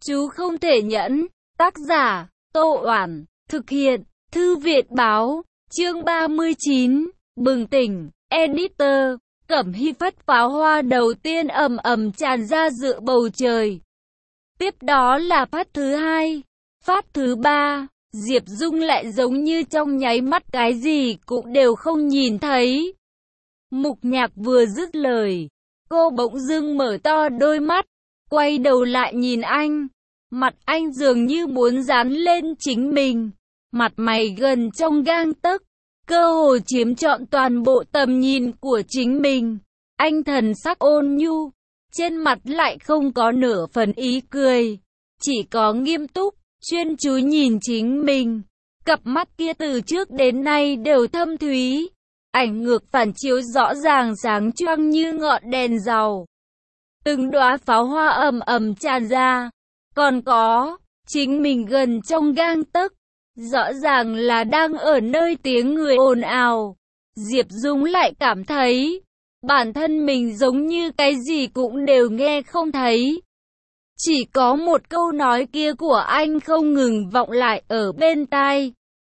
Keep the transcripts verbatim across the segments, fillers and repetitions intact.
Chú không thể nhẫn. Tác giả, Tô Oản. Thực hiện, Thư viện Báo. Chương ba mươi chín. Bừng tỉnh. Editor. Cẩm Hy phất pháo hoa đầu tiên ầm ầm tràn ra giữa bầu trời. Tiếp đó là phát thứ hai. Phát thứ ba. Diệp Dung lại giống như trong nháy mắt cái gì cũng đều không nhìn thấy. Mục Nhạc vừa dứt lời, cô bỗng dưng mở to đôi mắt, quay đầu lại nhìn anh. Mặt anh dường như muốn dán lên chính mình, mặt mày gần trong gang tấc, cơ hồ chiếm trọn toàn bộ tầm nhìn của chính mình. Anh thần sắc ôn nhu, trên mặt lại không có nửa phần ý cười, chỉ có nghiêm túc, chuyên chú nhìn chính mình. Cặp mắt kia từ trước đến nay đều thâm thúy, ảnh ngược phản chiếu rõ ràng sáng choang như ngọn đèn dầu. Từng đóa pháo hoa ầm ầm tràn ra, còn có chính mình gần trong gang tấc, rõ ràng là đang ở nơi tiếng người ồn ào. Diệp Dung lại cảm thấy bản thân mình giống như cái gì cũng đều nghe không thấy. Chỉ có một câu nói kia của anh không ngừng vọng lại ở bên tai.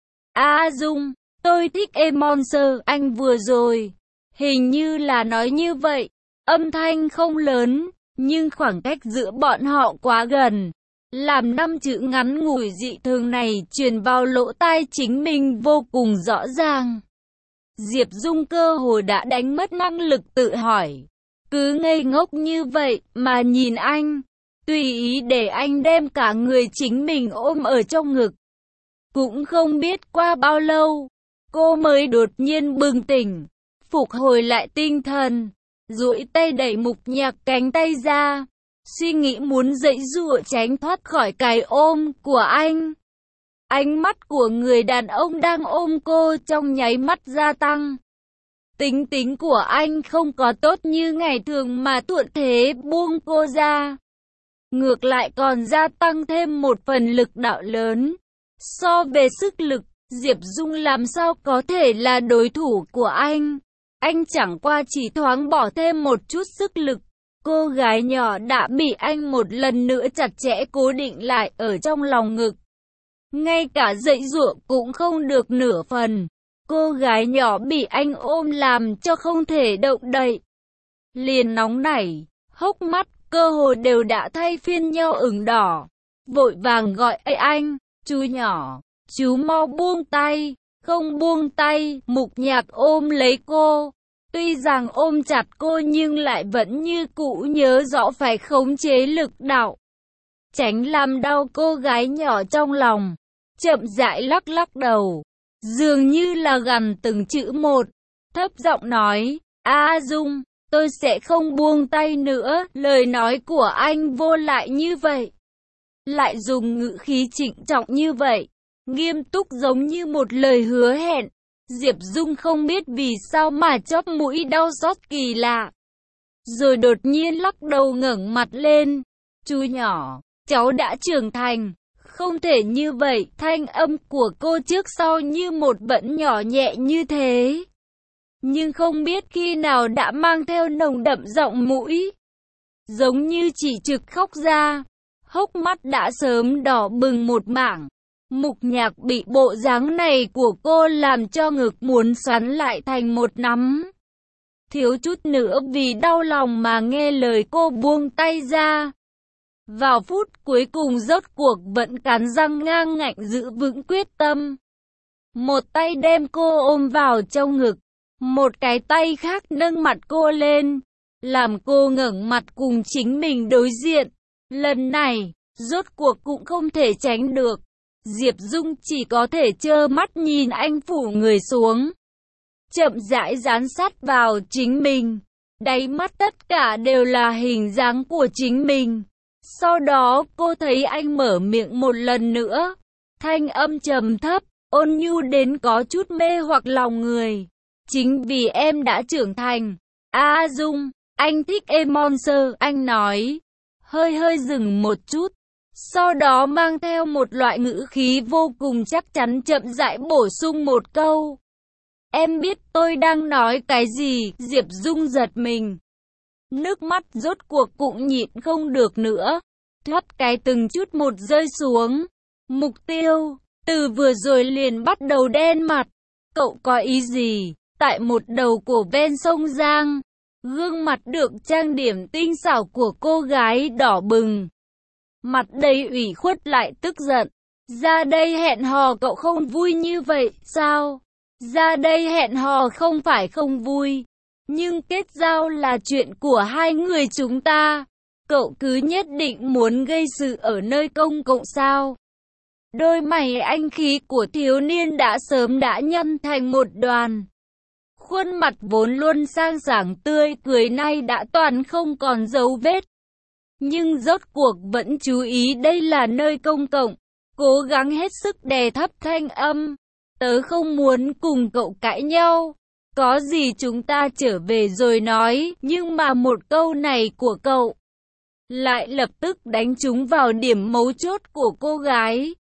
A Dung, tôi thích em Monster, anh vừa rồi hình như là nói như vậy. Âm thanh không lớn, nhưng khoảng cách giữa bọn họ quá gần, làm năm chữ ngắn ngủi dị thường này truyền vào lỗ tai chính mình vô cùng rõ ràng. Diệp Dung cơ hồ đã đánh mất năng lực tự hỏi, cứ ngây ngốc như vậy mà nhìn anh, tùy ý để anh đem cả người chính mình ôm ở trong ngực. Cũng không biết qua bao lâu, cô mới đột nhiên bừng tỉnh, phục hồi lại tinh thần, duỗi tay đẩy Mục Nhạc cánh tay ra, suy nghĩ muốn giãy giụa tránh thoát khỏi cái ôm của anh. Ánh mắt của người đàn ông đang ôm cô trong nháy mắt gia tăng. Tính tính của anh không có tốt như ngày thường mà thuận thế buông cô ra, ngược lại còn gia tăng thêm một phần lực đạo lớn. So về sức lực, Diệp Dung làm sao có thể là đối thủ của anh. Anh chẳng qua chỉ thoáng bỏ thêm một chút sức lực, cô gái nhỏ đã bị anh một lần nữa chặt chẽ cố định lại ở trong lòng ngực. Ngay cả giãy giụa cũng không được nửa phần. Cô gái nhỏ bị anh ôm làm cho không thể động đậy, liền nóng nảy, hốc mắt cơ hồ đều đã thay phiên nhau ửng đỏ, vội vàng gọi Ê anh, chú nhỏ, chú mau buông tay. Không buông tay. Mục Nhạc ôm lấy cô, tuy rằng ôm chặt cô nhưng lại vẫn như cũ nhớ rõ phải khống chế lực đạo, tránh làm đau cô gái nhỏ trong lòng. Chậm rãi lắc lắc đầu, dường như là gằn từng chữ một, thấp giọng nói, A Dung, tôi sẽ không buông tay nữa. Lời nói của anh vô lại như vậy, lại dùng ngữ khí trịnh trọng như vậy, nghiêm túc giống như một lời hứa hẹn. Diệp Dung không biết vì sao mà chóp mũi đau xót kỳ lạ, rồi đột nhiên lắc đầu ngẩng mặt lên. Chú nhỏ, cháu đã trưởng thành, không thể như vậy. Thanh âm của cô trước sau như một vẫn nhỏ nhẹ như thế, nhưng không biết khi nào đã mang theo nồng đậm giọng mũi, giống như chỉ trực khóc ra. Hốc mắt đã sớm đỏ bừng một mảng. Mục Nhạc bị bộ dáng này của cô làm cho ngực muốn xoắn lại thành một nắm, thiếu chút nữa vì đau lòng mà nghe lời cô buông tay ra. Vào phút cuối cùng rốt cuộc vẫn cắn răng ngang ngạnh giữ vững quyết tâm. Một tay đem cô ôm vào trong ngực, một cái tay khác nâng mặt cô lên, làm cô ngẩng mặt cùng chính mình đối diện. Lần này, rốt cuộc cũng không thể tránh được. Diệp Dung chỉ có thể trơ mắt nhìn anh phủ người xuống, chậm rãi dán sát vào chính mình. Đáy mắt tất cả đều là hình dáng của chính mình. Sau đó cô thấy anh mở miệng một lần nữa, thanh âm trầm thấp, ôn nhu đến có chút mê hoặc lòng người. Chính vì em đã trưởng thành, A Dung, anh thích em Monster. Anh nói, hơi hơi dừng một chút, sau đó mang theo một loại ngữ khí vô cùng chắc chắn chậm rãi bổ sung một câu. Em biết tôi đang nói cái gì? Diệp Dung giật mình, nước mắt rốt cuộc cũng nhịn không được nữa, thoát cái từng chút một rơi xuống. Mục tiêu, từ vừa rồi liền bắt đầu đen mặt. Cậu có ý gì? Tại một đầu cổ ven sông Giang, gương mặt được trang điểm tinh xảo của cô gái đỏ bừng. Mặt đầy ủy khuất lại tức giận. Ra đây hẹn hò cậu không vui như vậy, sao? Ra đây hẹn hò không phải không vui. Nhưng kết giao là chuyện của hai người chúng ta. Cậu cứ nhất định muốn gây sự ở nơi công cộng sao? Đôi mày anh khí của thiếu niên đã sớm đã nhăn thành một đoàn. Khuôn mặt vốn luôn sang sảng tươi cười nay đã toàn không còn dấu vết. Nhưng rốt cuộc vẫn chú ý đây là nơi công cộng. Cố gắng hết sức đè thấp thanh âm. Tớ không muốn cùng cậu cãi nhau. Có gì chúng ta trở về rồi nói. Nhưng mà một câu này của cậu lại lập tức đánh trúng vào điểm mấu chốt của cô gái.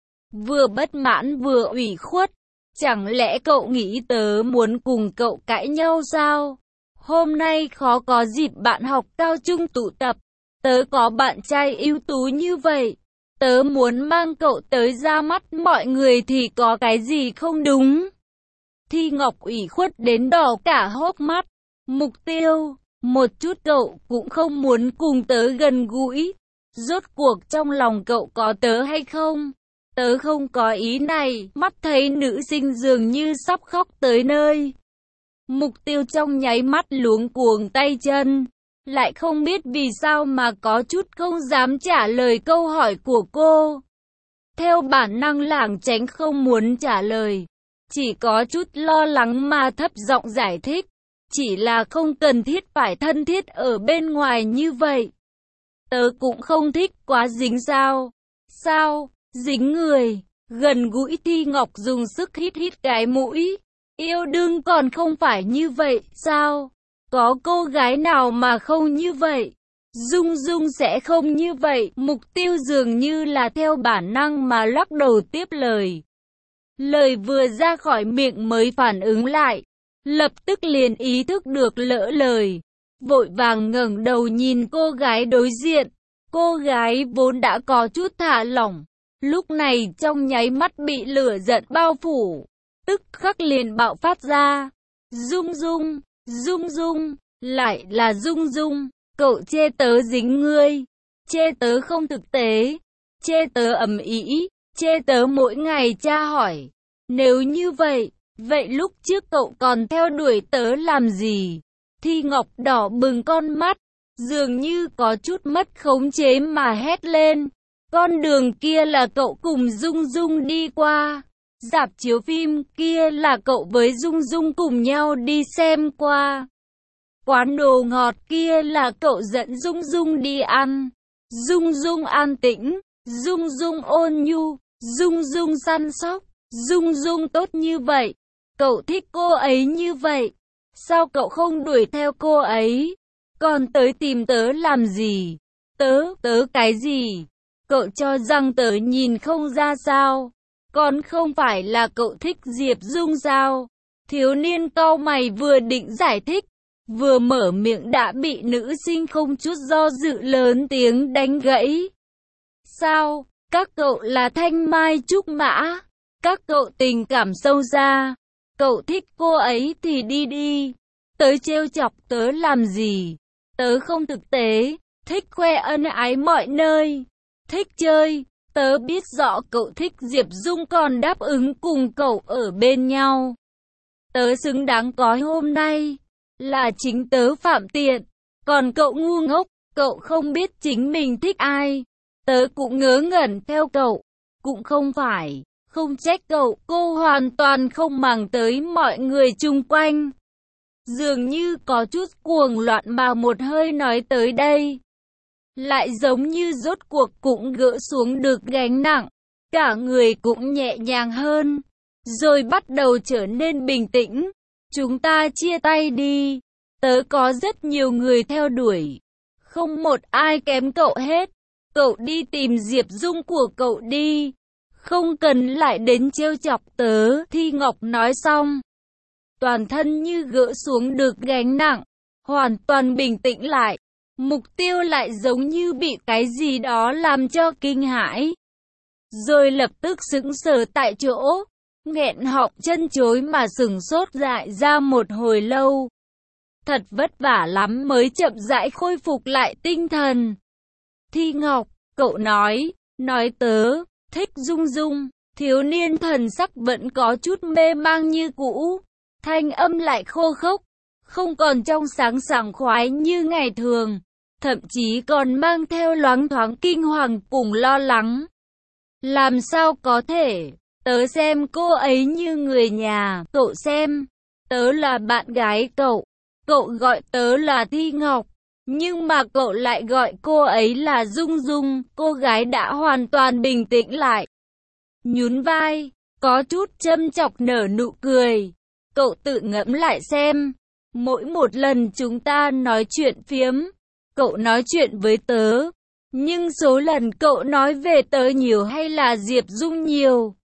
Vừa bất mãn vừa ủy khuất. Chẳng lẽ cậu nghĩ tớ muốn cùng cậu cãi nhau sao? Hôm nay khó có dịp bạn học cao trung tụ tập. Tớ có bạn trai ưu tú như vậy. Tớ muốn mang cậu tới ra mắt mọi người thì có cái gì không đúng? Thi Ngọc ủy khuất đến đỏ cả hốc mắt. Mục tiêu, một chút cậu cũng không muốn cùng tớ gần gũi. Rốt cuộc trong lòng cậu có tớ hay không? Tớ không có ý này. Mắt thấy nữ sinh dường như sắp khóc tới nơi. Mục tiêu trong nháy mắt luống cuống tay chân. Lại không biết vì sao mà có chút không dám trả lời câu hỏi của cô. Theo bản năng lảng tránh không muốn trả lời. Chỉ có chút lo lắng mà thấp giọng giải thích. Chỉ là không cần thiết phải thân thiết ở bên ngoài như vậy. Tớ cũng không thích quá dính sao. Sao? Dính người. Gần gũi. Thi Ngọc dùng sức hít hít cái mũi. Yêu đương còn không phải như vậy sao? Có cô gái nào mà không như vậy? Dung Dung sẽ không như vậy. Mục tiêu dường như là theo bản năng mà lắc đầu tiếp lời. Lời vừa ra khỏi miệng mới phản ứng lại. Lập tức liền ý thức được lỡ lời. Vội vàng ngẩng đầu nhìn cô gái đối diện. Cô gái vốn đã có chút thả lỏng. Lúc này trong nháy mắt bị lửa giận bao phủ. Tức khắc liền bạo phát ra. Dung Dung, Dung Dung, lại là Dung Dung. Cậu chê tớ dính ngươi. Chê tớ không thực tế. Chê tớ ầm ĩ. Chê tớ mỗi ngày tra hỏi. Nếu như vậy, vậy lúc trước cậu còn theo đuổi tớ làm gì? Thi Ngọc đỏ bừng con mắt, dường như có chút mất khống chế mà hét lên. Con đường kia là cậu cùng Dung Dung đi qua. Rạp chiếu phim kia là cậu với Dung Dung cùng nhau đi xem qua. Quán đồ ngọt kia là cậu dẫn Dung Dung đi ăn. Dung Dung an tĩnh, Dung Dung ôn nhu, Dung Dung săn sóc, Dung Dung tốt như vậy. Cậu thích cô ấy như vậy. Sao cậu không đuổi theo cô ấy? Còn tới tìm tớ làm gì? Tớ, tớ cái gì? Cậu cho rằng tớ nhìn không ra sao? Còn không phải là cậu thích Diệp Dung sao? Thiếu niên cau mày vừa định giải thích, vừa mở miệng đã bị nữ sinh không chút do dự lớn tiếng đánh gãy. Sao? Các cậu là thanh mai trúc mã. Các cậu tình cảm sâu xa. Cậu thích cô ấy thì đi đi. Tới trêu chọc tớ làm gì? Tớ không thực tế. Thích khoe ân ái mọi nơi. Thích chơi. Tớ biết rõ cậu thích Diệp Dung còn đáp ứng cùng cậu ở bên nhau. Tớ xứng đáng có hôm nay. Là chính tớ phạm tiện. Còn cậu ngu ngốc. Cậu không biết chính mình thích ai. Tớ cũng ngớ ngẩn theo cậu. Cũng không phải. Không trách cậu. Cô hoàn toàn không màng tới mọi người chung quanh. Dường như có chút cuồng loạn mà một hơi nói tới đây. Lại giống như rốt cuộc cũng gỡ xuống được gánh nặng. Cả người cũng nhẹ nhàng hơn. Rồi bắt đầu trở nên bình tĩnh. Chúng ta chia tay đi. Tớ có rất nhiều người theo đuổi. Không một ai kém cậu hết. Cậu đi tìm Diệp Dung của cậu đi. Không cần lại đến trêu chọc tớ. Thi Ngọc nói xong. Toàn thân như gỡ xuống được gánh nặng. Hoàn toàn bình tĩnh lại. Mục Tiêu lại giống như bị cái gì đó làm cho kinh hãi. Rồi lập tức sững sờ tại chỗ, nghẹn họng chân chối mà sửng sốt dại ra một hồi lâu. Thật vất vả lắm mới chậm rãi khôi phục lại tinh thần. Thi Ngọc, cậu nói, nói tớ, thích Dung Dung. Thiếu niên thần sắc vẫn có chút mê mang như cũ, thanh âm lại khô khốc, không còn trong sáng sảng khoái như ngày thường, thậm chí còn mang theo loáng thoáng kinh hoàng cùng lo lắng. Làm sao có thể, tớ xem cô ấy như người nhà, cậu xem, tớ là bạn gái cậu, cậu gọi tớ là Thi Ngọc, nhưng mà cậu lại gọi cô ấy là Dung Dung. Cô gái đã hoàn toàn bình tĩnh lại, nhún vai, có chút châm chọc nở nụ cười. Cậu tự ngẫm lại xem, mỗi một lần chúng ta nói chuyện phiếm, cậu nói chuyện với tớ, nhưng số lần cậu nói về tớ nhiều hay là Diệp Dung nhiều?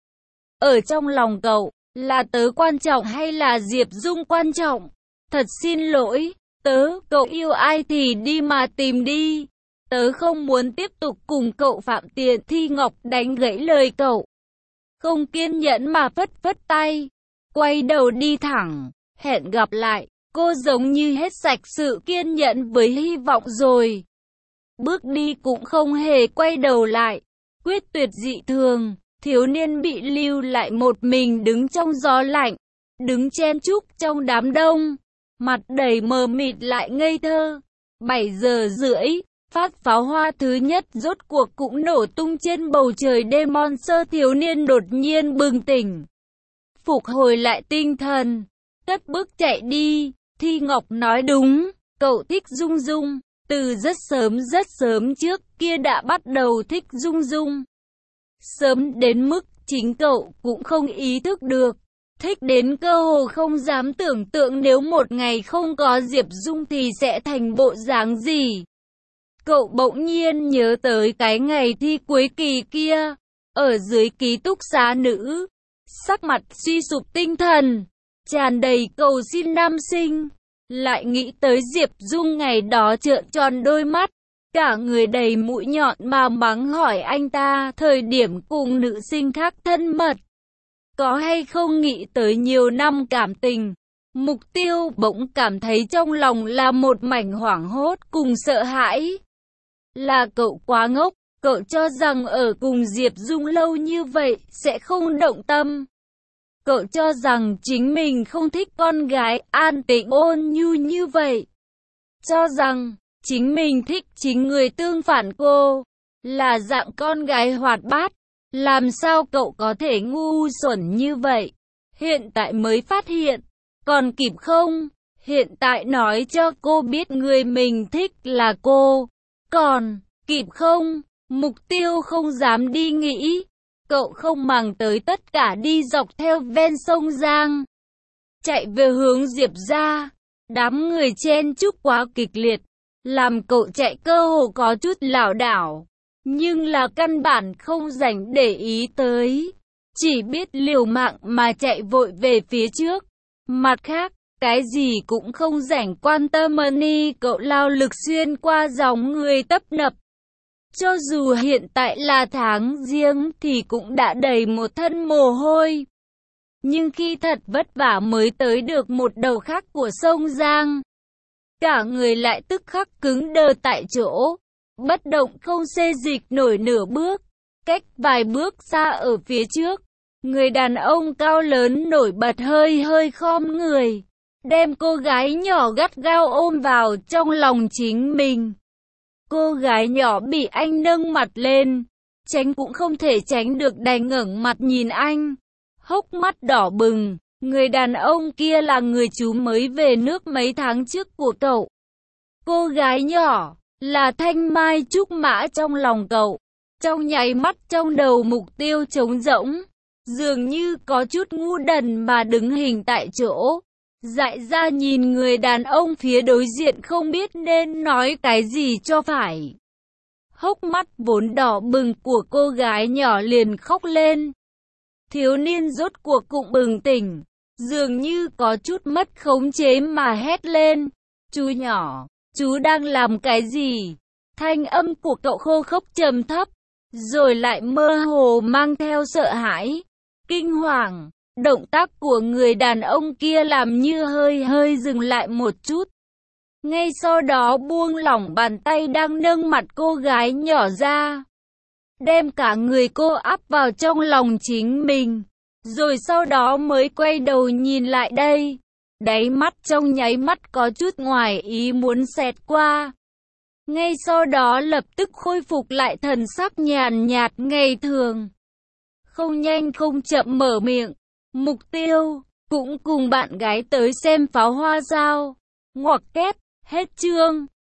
Ở trong lòng cậu, là tớ quan trọng hay là Diệp Dung quan trọng? Thật xin lỗi, tớ, cậu yêu ai thì đi mà tìm đi. Tớ không muốn tiếp tục cùng cậu phạm tiện. Thi Ngọc đánh gãy lời cậu, không kiên nhẫn mà phất phất tay, quay đầu đi thẳng, hẹn gặp lại. Cô giống như hết sạch sự kiên nhẫn với hy vọng rồi. Bước đi cũng không hề quay đầu lại, quyết tuyệt dị thường. Thiếu niên bị lưu lại một mình đứng trong gió lạnh, đứng chen chúc trong đám đông, mặt đầy mờ mịt lại ngây thơ. bảy giờ rưỡi, phát pháo hoa thứ nhất rốt cuộc cũng nổ tung trên bầu trời đêm. Monster thiếu niên đột nhiên bừng tỉnh, phục hồi lại tinh thần, cất bước chạy đi. Thi Ngọc nói đúng, cậu thích Dung Dung, từ rất sớm rất sớm trước kia đã bắt đầu thích Dung Dung. Sớm đến mức chính cậu cũng không ý thức được, thích đến cơ hồ không dám tưởng tượng nếu một ngày không có Diệp Dung thì sẽ thành bộ dáng gì. Cậu bỗng nhiên nhớ tới cái ngày thi cuối kỳ kia, ở dưới ký túc xá nữ, sắc mặt suy sụp tinh thần, tràn đầy cầu xin nam sinh. Lại nghĩ tới Diệp Dung ngày đó trợn tròn đôi mắt, cả người đầy mũi nhọn mà mắng hỏi anh ta thời điểm cùng nữ sinh khác thân mật, có hay không nghĩ tới nhiều năm cảm tình. Mục Tiêu bỗng cảm thấy trong lòng là một mảnh hoảng hốt cùng sợ hãi. Là cậu quá ngốc, cậu cho rằng ở cùng Diệp Dung lâu như vậy sẽ không động tâm. Cậu cho rằng chính mình không thích con gái an tĩnh ôn nhu như vậy. Cho rằng chính mình thích chính người tương phản cô, là dạng con gái hoạt bát. Làm sao cậu có thể ngu xuẩn như vậy? Hiện tại mới phát hiện, còn kịp không? Hiện tại nói cho cô biết người mình thích là cô, còn kịp không? Mục Tiêu không dám đi nghĩ. Cậu không màng tới tất cả đi dọc theo ven sông Giang, chạy về hướng Diệp gia. Đám người chen chúc quá kịch liệt, làm cậu chạy cơ hồ có chút lảo đảo, nhưng là căn bản không rảnh để ý tới, chỉ biết liều mạng mà chạy vội về phía trước. Mặt khác, cái gì cũng không rảnh quan tâm. Money cậu lao lực xuyên qua dòng người tấp nập. Cho dù hiện tại là tháng riêng thì cũng đã đầy một thân mồ hôi. Nhưng khi thật vất vả mới tới được một đầu khác của sông Giang, cả người lại tức khắc cứng đờ tại chỗ, bất động không xê dịch nổi nửa bước. Cách vài bước xa ở phía trước, người đàn ông cao lớn nổi bật hơi hơi khom người, đem cô gái nhỏ gắt gao ôm vào trong lòng chính mình. Cô gái nhỏ bị anh nâng mặt lên, tránh cũng không thể tránh được đành ngẩng mặt nhìn anh, hốc mắt đỏ bừng. Người đàn ông kia là người chú mới về nước mấy tháng trước của cậu. Cô gái nhỏ là thanh mai trúc mã trong lòng cậu. Trong nháy mắt trong đầu Mục Tiêu trống rỗng, dường như có chút ngu đần mà đứng hình tại chỗ, dại ra nhìn người đàn ông phía đối diện không biết nên nói cái gì cho phải. Hốc mắt vốn đỏ bừng của cô gái nhỏ liền khóc lên. Thiếu niên rốt cuộc cũng bừng tỉnh, dường như có chút mất khống chế mà hét lên, chú nhỏ, chú đang làm cái gì? Thanh âm của cậu khô khốc trầm thấp, rồi lại mơ hồ mang theo sợ hãi, kinh hoàng. Động tác của người đàn ông kia làm như hơi hơi dừng lại một chút. Ngay sau đó buông lỏng bàn tay đang nâng mặt cô gái nhỏ ra, đem cả người cô áp vào trong lòng chính mình, rồi sau đó mới quay đầu nhìn lại đây. Đáy mắt trong nháy mắt có chút ngoài ý muốn xẹt qua. Ngay sau đó lập tức khôi phục lại thần sắc nhàn nhạt ngày thường. Không nhanh không chậm mở miệng. Mục tiêu, cũng cùng bạn gái tới xem pháo hoa sao. Ngoặc kép, hết chương.